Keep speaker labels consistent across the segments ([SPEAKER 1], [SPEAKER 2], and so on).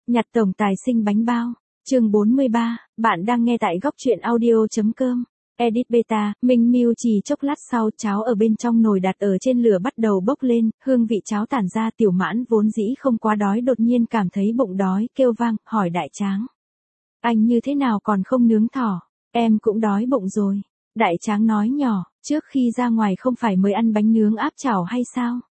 [SPEAKER 1] Nhặt tổng tài sinh bánh bao. Chương 43, bạn đang nghe tại góc truyện audio.com. Edit beta, Minh Miu chỉ chốc lát sau cháo ở bên trong nồi đặt ở trên lửa bắt đầu bốc lên, hương vị cháo tản ra. Tiểu Mãn vốn dĩ không quá đói đột nhiên cảm thấy bụng đói, kêu vang, hỏi Đại Tráng. Anh như thế nào còn không nướng thỏ? Em cũng đói bụng rồi. Đại Tráng nói nhỏ, trước khi ra ngoài không phải mới ăn bánh nướng áp chảo hay sao?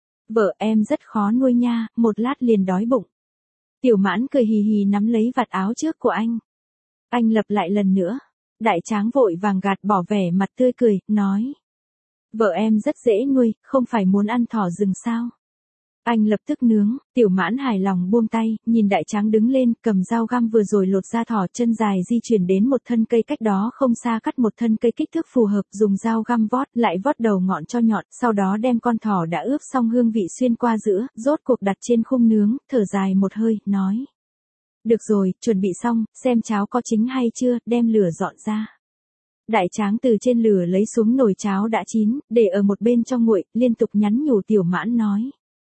[SPEAKER 1] Vợ em rất khó nuôi nha, một lát liền đói bụng. Tiểu Mãn cười hì hì nắm lấy vạt áo trước của anh. Anh lặp lại lần nữa. Đại Tráng vội vàng gạt bỏ vẻ mặt tươi cười, nói. Vợ em rất dễ nuôi, không phải muốn ăn thỏ rừng sao? Anh lập tức nướng. Tiểu Mãn hài lòng buông tay, nhìn Đại Tráng đứng lên, cầm dao găm vừa rồi lột ra thỏ, chân dài di chuyển đến một thân cây cách đó không xa, cắt một thân cây kích thước phù hợp, dùng dao găm vót, lại vót đầu ngọn cho nhọn, sau đó đem con thỏ đã ướp xong hương vị xuyên qua giữa, rốt cuộc đặt trên khung nướng, thở dài một hơi, nói. Được rồi, chuẩn bị xong, xem cháo có chín hay chưa, đem lửa dọn ra. Đại Tráng từ trên lửa lấy xuống nồi cháo đã chín, để ở một bên cho nguội, liên tục nhắn nhủ Tiểu Mãn nói.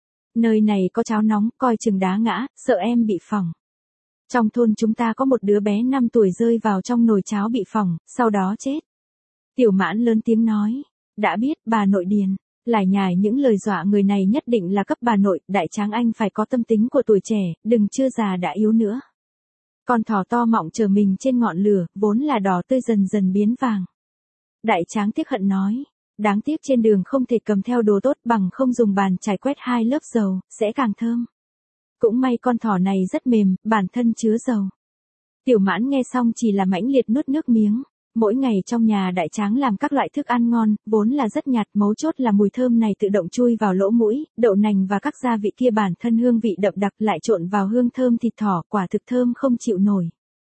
[SPEAKER 1] Nơi này có cháo nóng, coi chừng đá ngã, sợ em bị phỏng. Trong thôn chúng ta có một đứa bé 5 tuổi rơi vào trong nồi cháo bị phỏng, sau đó chết. Tiểu Mãn lớn tiếng nói. Đã biết, bà nội điền. Lải nhải những lời dọa người này nhất định là cấp bà nội. Đại Tráng anh phải có tâm tính của tuổi trẻ, đừng chưa già đã yếu nữa. Con thỏ to mọng chờ mình trên ngọn lửa, vốn là đỏ tươi dần dần biến vàng. Đại Tráng tiếc hận nói. Đáng tiếc trên đường không thể cầm theo đồ tốt, bằng không dùng bàn chải quét 2 lớp dầu, sẽ càng thơm. Cũng may con thỏ này rất mềm, bản thân chứa dầu. Tiểu Mãn nghe xong chỉ là mãnh liệt nuốt nước miếng. Mỗi ngày trong nhà Đại Tráng làm các loại thức ăn ngon, vốn là rất nhạt, mấu chốt là mùi thơm này tự động chui vào lỗ mũi, đậu nành và các gia vị kia bản thân hương vị đậm đặc lại trộn vào hương thơm thịt thỏ, quả thực thơm không chịu nổi.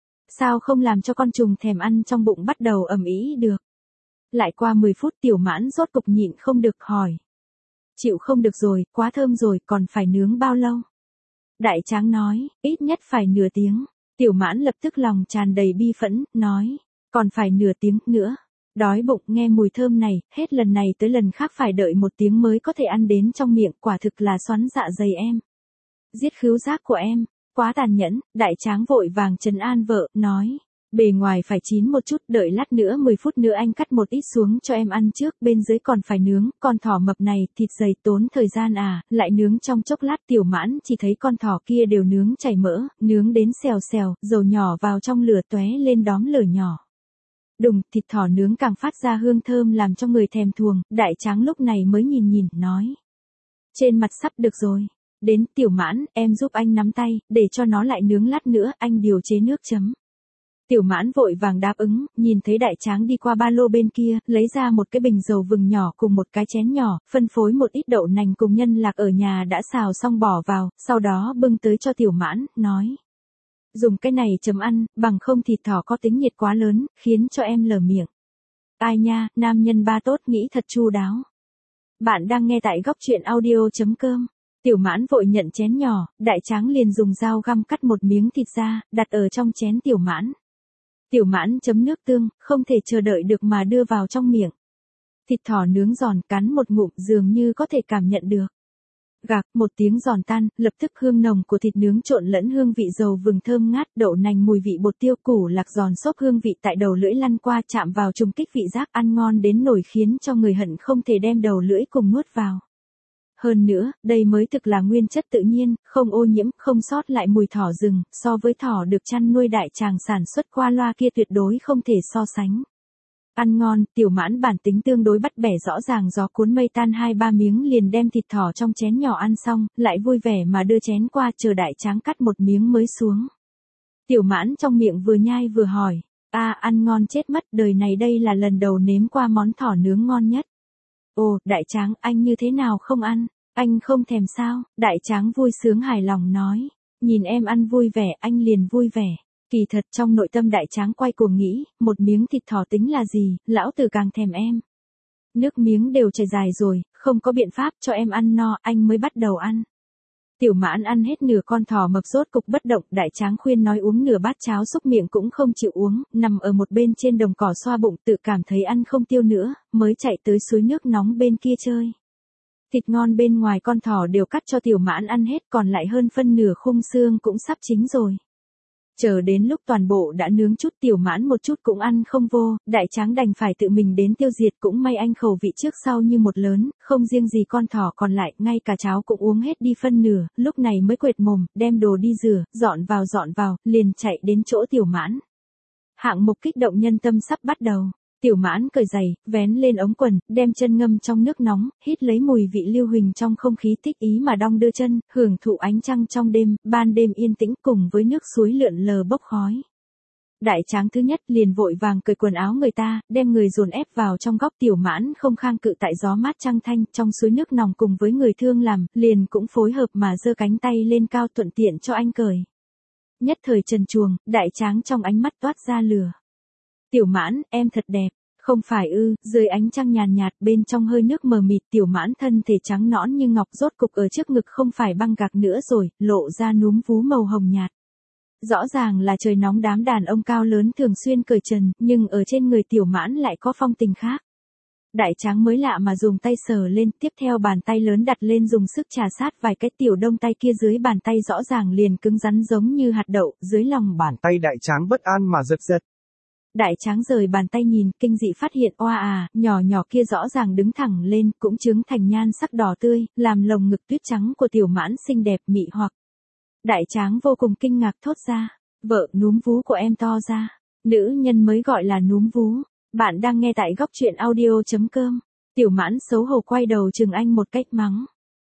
[SPEAKER 1] Sao không làm cho con trùng thèm ăn trong bụng bắt đầu ầm ĩ được? Lại qua 10 phút Tiểu Mãn rốt cục nhịn không được hỏi. Chịu không được rồi, quá thơm rồi, còn phải nướng bao lâu? Đại Tráng nói, ít nhất phải nửa tiếng. Tiểu Mãn lập tức lòng tràn đầy bi phẫn, nói, còn phải nửa tiếng nữa. Đói bụng nghe mùi thơm này, hết lần này tới lần khác phải đợi 1 tiếng mới có thể ăn đến trong miệng, quả thực là xoắn dạ dày em. Giết khứu giác của em, quá tàn nhẫn. Đại Tráng vội vàng trấn an vợ, nói. Bề ngoài phải chín một chút, đợi lát nữa 10 phút nữa anh cắt một ít xuống cho em ăn trước, bên dưới còn phải nướng, con thỏ mập này, thịt dày tốn thời gian à, lại nướng trong chốc lát. Tiểu Mãn chỉ thấy con thỏ kia đều nướng chảy mỡ, nướng đến xèo xèo, dầu nhỏ vào trong lửa tóe lên đóm lửa nhỏ. Đùng, thịt thỏ nướng càng phát ra hương thơm làm cho người thèm thuồng. Đại Tráng lúc này mới nhìn, nói. Trên mặt sắp được rồi. Đến, Tiểu Mãn, em giúp anh nắm tay, để cho nó lại nướng lát nữa, anh điều chế nước chấm. Tiểu Mãn vội vàng đáp ứng, nhìn thấy Đại Tráng đi qua ba lô bên kia, lấy ra một cái bình dầu vừng nhỏ cùng một cái chén nhỏ, phân phối một ít đậu nành cùng nhân lạc ở nhà đã xào xong bỏ vào, sau đó bưng tới cho Tiểu Mãn, nói. Dùng cái này chấm ăn, bằng không thịt thỏ có tính nhiệt quá lớn, khiến cho em lở miệng. Ai nha, nam nhân ba tốt nghĩ thật chu đáo. Bạn đang nghe tại góc truyện audio.com. Tiểu Mãn vội nhận chén nhỏ, Đại Tráng liền dùng dao găm cắt một miếng thịt ra, đặt ở trong chén Tiểu Mãn. Tiểu Mãn chấm nước tương, không thể chờ đợi được mà đưa vào trong miệng. Thịt thỏ nướng giòn, cắn một ngụm dường như có thể cảm nhận được. Gạc, một tiếng giòn tan, lập tức hương nồng của thịt nướng trộn lẫn hương vị dầu vừng thơm ngát, đậu nành mùi vị bột tiêu, củ lạc giòn xốp hương vị tại đầu lưỡi lăn qua chạm vào trùng kích vị giác, ăn ngon đến nổi khiến cho người hận không thể đem đầu lưỡi cùng nuốt vào. Hơn nữa, đây mới thực là nguyên chất tự nhiên, không ô nhiễm, không sót lại mùi thỏ rừng, so với thỏ được chăn nuôi Đại Tràng sản xuất qua loa kia tuyệt đối không thể so sánh. Ăn ngon, Tiểu Mãn bản tính tương đối bắt bẻ rõ ràng, gió cuốn mây tan, 2-3 miếng liền đem thịt thỏ trong chén nhỏ ăn xong, lại vui vẻ mà đưa chén qua chờ Đại Tráng cắt một miếng mới xuống. Tiểu Mãn trong miệng vừa nhai vừa hỏi, ăn ngon chết mất, đời này đây là lần đầu nếm qua món thỏ nướng ngon nhất. Ồ, Đại Tráng, anh như thế nào không ăn? Anh không thèm sao? Đại Tráng vui sướng hài lòng nói. Nhìn em ăn vui vẻ, anh liền vui vẻ. Kỳ thật trong nội tâm Đại Tráng quay cuồng nghĩ, một miếng thịt thỏ tính là gì, lão tử càng thèm em. Nước miếng đều chảy dài rồi, không có biện pháp cho em ăn no, anh mới bắt đầu ăn. Tiểu Mãn ăn hết nửa con thỏ mập rốt cục bất động, Đại Tráng khuyên nói uống nửa bát cháo xúc miệng cũng không chịu uống, nằm ở một bên trên đồng cỏ xoa bụng tự cảm thấy ăn không tiêu nữa, mới chạy tới suối nước nóng bên kia chơi. Thịt ngon bên ngoài con thỏ đều cắt cho Tiểu Mãn ăn hết, còn lại hơn phân nửa khung xương cũng sắp chín rồi. Chờ đến lúc toàn bộ đã nướng chút, Tiểu Mãn một chút cũng ăn không vô, Đại Tráng đành phải tự mình đến tiêu diệt, cũng may anh khẩu vị trước sau như một lớn, không riêng gì con thỏ còn lại, ngay cả cháo cũng uống hết đi phân nửa, lúc này mới quệt mồm, đem đồ đi rửa, dọn vào, liền chạy đến chỗ Tiểu Mãn. Hạng mục kích động nhân tâm sắp bắt đầu. Tiểu Mãn cởi giày, vén lên ống quần, đem chân ngâm trong nước nóng, hít lấy mùi vị lưu huỳnh trong không khí, thích ý mà đong đưa chân, hưởng thụ ánh trăng trong đêm, ban đêm yên tĩnh cùng với nước suối lượn lờ bốc khói. Đại Tráng thứ nhất liền vội vàng cởi quần áo người ta, đem người dồn ép vào trong góc. Tiểu Mãn không khang cự tại gió mát trăng thanh, trong suối nước nòng cùng với người thương làm, liền cũng phối hợp mà giơ cánh tay lên cao thuận tiện cho anh cởi. Nhất thời trần truồng, Đại Tráng trong ánh mắt toát ra lửa. Tiểu Mãn, em thật đẹp. Không phải ư? Dưới ánh trăng nhàn nhạt, bên trong hơi nước mờ mịt, Tiểu Mãn thân thể trắng nõn như ngọc, rốt cục ở trước ngực không phải băng gạc nữa rồi, lộ ra núm vú màu hồng nhạt. Rõ ràng là trời nóng, đám đàn ông cao lớn thường xuyên cởi trần, nhưng ở trên người Tiểu Mãn lại có phong tình khác. Đại Tráng mới lạ mà dùng tay sờ lên, tiếp theo bàn tay lớn đặt lên dùng sức trà sát vài cái, tiểu đông tay kia dưới bàn tay rõ ràng liền cứng rắn giống như hạt đậu, dưới lòng bàn tay Đại Tráng bất an mà giật giật. Đại Tráng rời bàn tay nhìn, kinh dị phát hiện oa nhỏ nhỏ kia rõ ràng đứng thẳng lên, cũng trứng thành nhan sắc đỏ tươi, làm lồng ngực tuyết trắng của Tiểu Mãn xinh đẹp mị hoặc. Đại Tráng vô cùng kinh ngạc thốt ra, vợ, núm vú của em to ra. Nữ nhân mới gọi là núm vú. Bạn đang nghe tại góc truyện audio.com. Tiểu Mãn xấu hổ quay đầu chừng anh một cách mắng.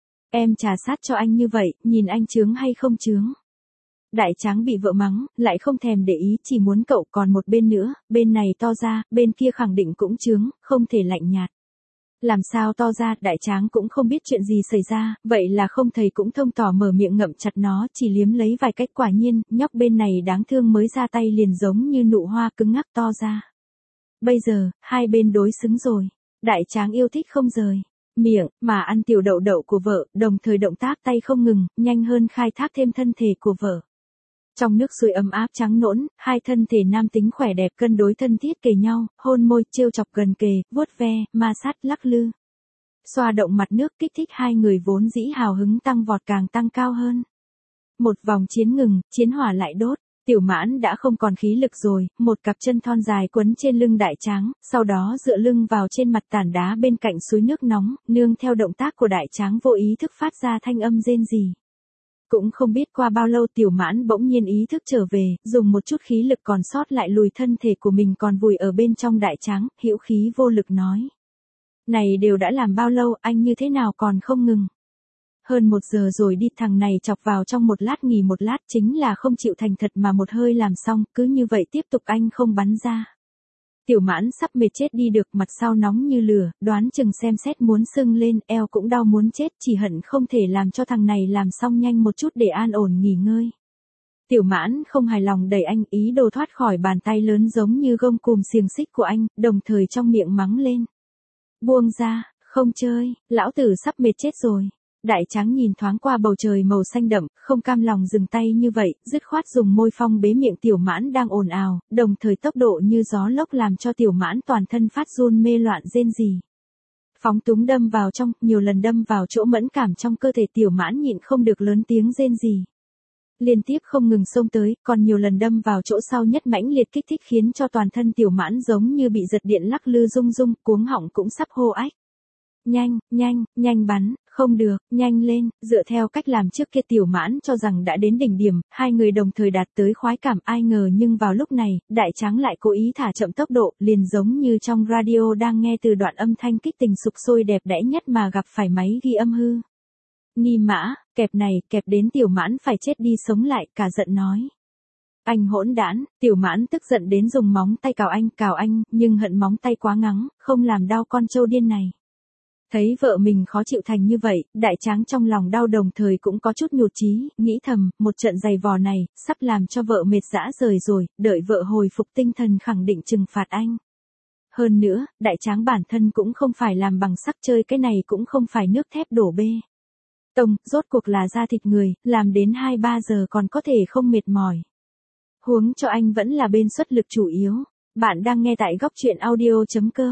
[SPEAKER 1] Em trà sát cho anh như vậy, nhìn anh chướng hay không chướng? Đại Tráng bị vợ mắng, lại không thèm để ý, chỉ muốn cậu còn một bên nữa, bên này to ra, bên kia khẳng định cũng chướng, không thể lạnh nhạt. Làm sao to ra? Đại Tráng cũng không biết chuyện gì xảy ra, vậy là không thầy cũng thông tỏ mở miệng ngậm chặt nó, chỉ liếm lấy vài cách, quả nhiên, nhóc bên này đáng thương mới ra tay liền giống như nụ hoa cứng ngắc to ra. Bây giờ, hai bên đối xứng rồi. Đại Tráng yêu thích không rời miệng mà ăn tiểu đậu đậu của vợ, đồng thời động tác tay không ngừng, nhanh hơn khai thác thêm thân thể của vợ. Trong nước suối ấm áp trắng nõn, hai thân thể nam tính khỏe đẹp cân đối thân thiết kề nhau, hôn môi, trêu chọc gần kề, vuốt ve, ma sát, lắc lư. Xoa động mặt nước kích thích hai người vốn dĩ hào hứng tăng vọt càng tăng cao hơn. Một vòng chiến ngừng, chiến hỏa lại đốt. Tiểu Mãn đã không còn khí lực rồi, một cặp chân thon dài quấn trên lưng Đại Tráng, sau đó dựa lưng vào trên mặt tảng đá bên cạnh suối nước nóng, nương theo động tác của Đại Tráng vô ý thức phát ra thanh âm rên rỉ. Cũng không biết qua bao lâu Tiểu Mãn bỗng nhiên ý thức trở về, dùng một chút khí lực còn sót lại lùi thân thể của mình còn vùi ở bên trong Đại Tráng, hữu khí vô lực nói. Này đều đã làm bao lâu, anh như thế nào còn không ngừng? Hơn 1 giờ rồi đi, thằng này chọc vào trong 1 lát nghỉ 1 lát, chính là không chịu thành thật mà một hơi làm xong, cứ như vậy tiếp tục anh không bắn ra. Tiểu Mãn sắp mệt chết đi được, mặt sau nóng như lửa, đoán chừng xem xét muốn sưng lên, eo cũng đau muốn chết, chỉ hận không thể làm cho thằng này làm xong nhanh một chút để an ổn nghỉ ngơi. Tiểu Mãn không hài lòng đẩy anh, ý đồ thoát khỏi bàn tay lớn giống như gông cùm xiềng xích của anh, đồng thời trong miệng mắng lên. Buông ra, không chơi, lão tử sắp mệt chết rồi. Đại Tráng nhìn thoáng qua bầu trời màu xanh đậm, không cam lòng dừng tay như vậy, dứt khoát dùng môi phong bế miệng Tiểu Mãn đang ồn ào, đồng thời tốc độ như gió lốc làm cho Tiểu Mãn toàn thân phát run mê loạn rên rỉ. Phóng túng đâm vào trong, nhiều lần đâm vào chỗ mẫn cảm trong cơ thể, Tiểu Mãn nhịn không được lớn tiếng rên rỉ. Liên tiếp không ngừng xông tới, còn nhiều lần đâm vào chỗ sau nhất mãnh liệt kích thích khiến cho toàn thân Tiểu Mãn giống như bị giật điện lắc lư rung rung, cuống họng cũng sắp hô ách. Nhanh bắn, không được, nhanh lên, dựa theo cách làm trước kia Tiểu Mãn cho rằng đã đến đỉnh điểm, hai người đồng thời đạt tới khoái cảm, ai ngờ nhưng vào lúc này, Đại Tráng lại cố ý thả chậm tốc độ, liền giống như trong radio đang nghe từ đoạn âm thanh kích tình sục sôi đẹp đẽ nhất mà gặp phải máy ghi âm hư. Ni mã, kẹp này, kẹp đến Tiểu Mãn phải chết đi sống lại, cả giận nói. Anh hỗn đản, Tiểu Mãn tức giận đến dùng móng tay cào anh, nhưng hận móng tay quá ngắn, không làm đau con trâu điên này. Thấy vợ mình khó chịu thành như vậy, Đại Tráng trong lòng đau đồng thời cũng có chút nhụt chí, nghĩ thầm, một trận giày vò này, sắp làm cho vợ mệt rã rời rồi, đợi vợ hồi phục tinh thần khẳng định trừng phạt anh. Hơn nữa, Đại Tráng bản thân cũng không phải làm bằng sắt, chơi cái này cũng không phải nước thép đổ bê. Tông, rốt cuộc là da thịt người, làm đến 2-3 giờ còn có thể không mệt mỏi. Huống cho anh vẫn là bên xuất lực chủ yếu. Bạn đang nghe tại góc truyện audio.com.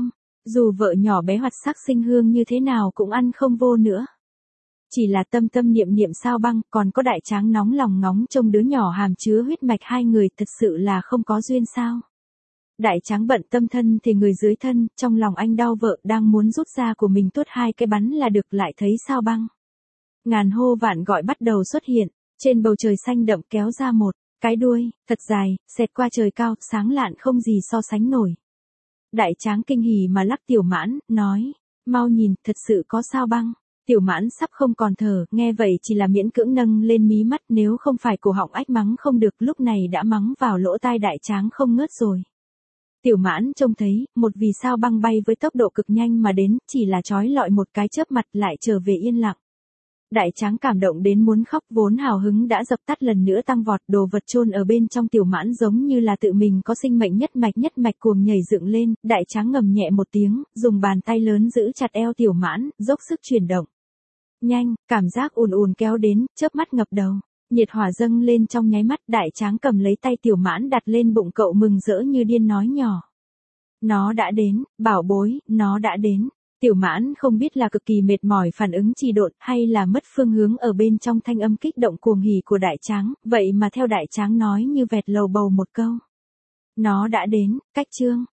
[SPEAKER 1] Dù vợ nhỏ bé hoạt sắc xinh hương như thế nào cũng ăn không vô nữa. Chỉ là tâm tâm niệm niệm Sao Băng, còn có Đại Tráng nóng lòng ngóng trông đứa nhỏ hàm chứa huyết mạch hai người thật sự là không có duyên sao. Đại Tráng bận tâm thân thì người dưới thân, trong lòng anh đau vợ đang muốn rút ra của mình tuốt hai cái bắn là được lại thấy Sao Băng. Ngàn hô vạn gọi bắt đầu xuất hiện, trên bầu trời xanh đậm kéo ra một cái đuôi, thật dài, xẹt qua trời cao, sáng lạn không gì so sánh nổi. Đại Tráng kinh hỉ mà lắc Tiểu Mãn, nói, mau nhìn, thật sự có Sao Băng. Tiểu Mãn sắp không còn thở, nghe vậy chỉ là miễn cưỡng nâng lên mí mắt, nếu không phải cổ họng ách mắng không được lúc này đã mắng vào lỗ tai Đại Tráng không ngớt rồi. Tiểu Mãn trông thấy, một vì Sao Băng bay với tốc độ cực nhanh mà đến, chỉ là chói lọi một cái chớp mặt lại trở về yên lặng. Đại Tráng cảm động đến muốn khóc, vốn hào hứng đã dập tắt lần nữa tăng vọt, đồ vật chôn ở bên trong Tiểu Mãn giống như là tự mình có sinh mệnh nhất mạch cuồng nhảy dựng lên, Đại Tráng ngầm nhẹ một tiếng, dùng bàn tay lớn giữ chặt eo Tiểu Mãn, dốc sức chuyển động. Nhanh, cảm giác ùn ùn kéo đến, chớp mắt ngập đầu. Nhiệt hỏa dâng lên trong nháy mắt, Đại Tráng cầm lấy tay Tiểu Mãn đặt lên bụng cậu mừng rỡ như điên nói nhỏ. Nó đã đến, bảo bối, nó đã đến. Tiểu Mãn không biết là cực kỳ mệt mỏi phản ứng trì độn hay là mất phương hướng ở bên trong thanh âm kích động cuồng hỉ của Đại Tráng, vậy mà theo Đại Tráng nói như vẹt lầu bầu một câu. Nó đã đến, cách chương.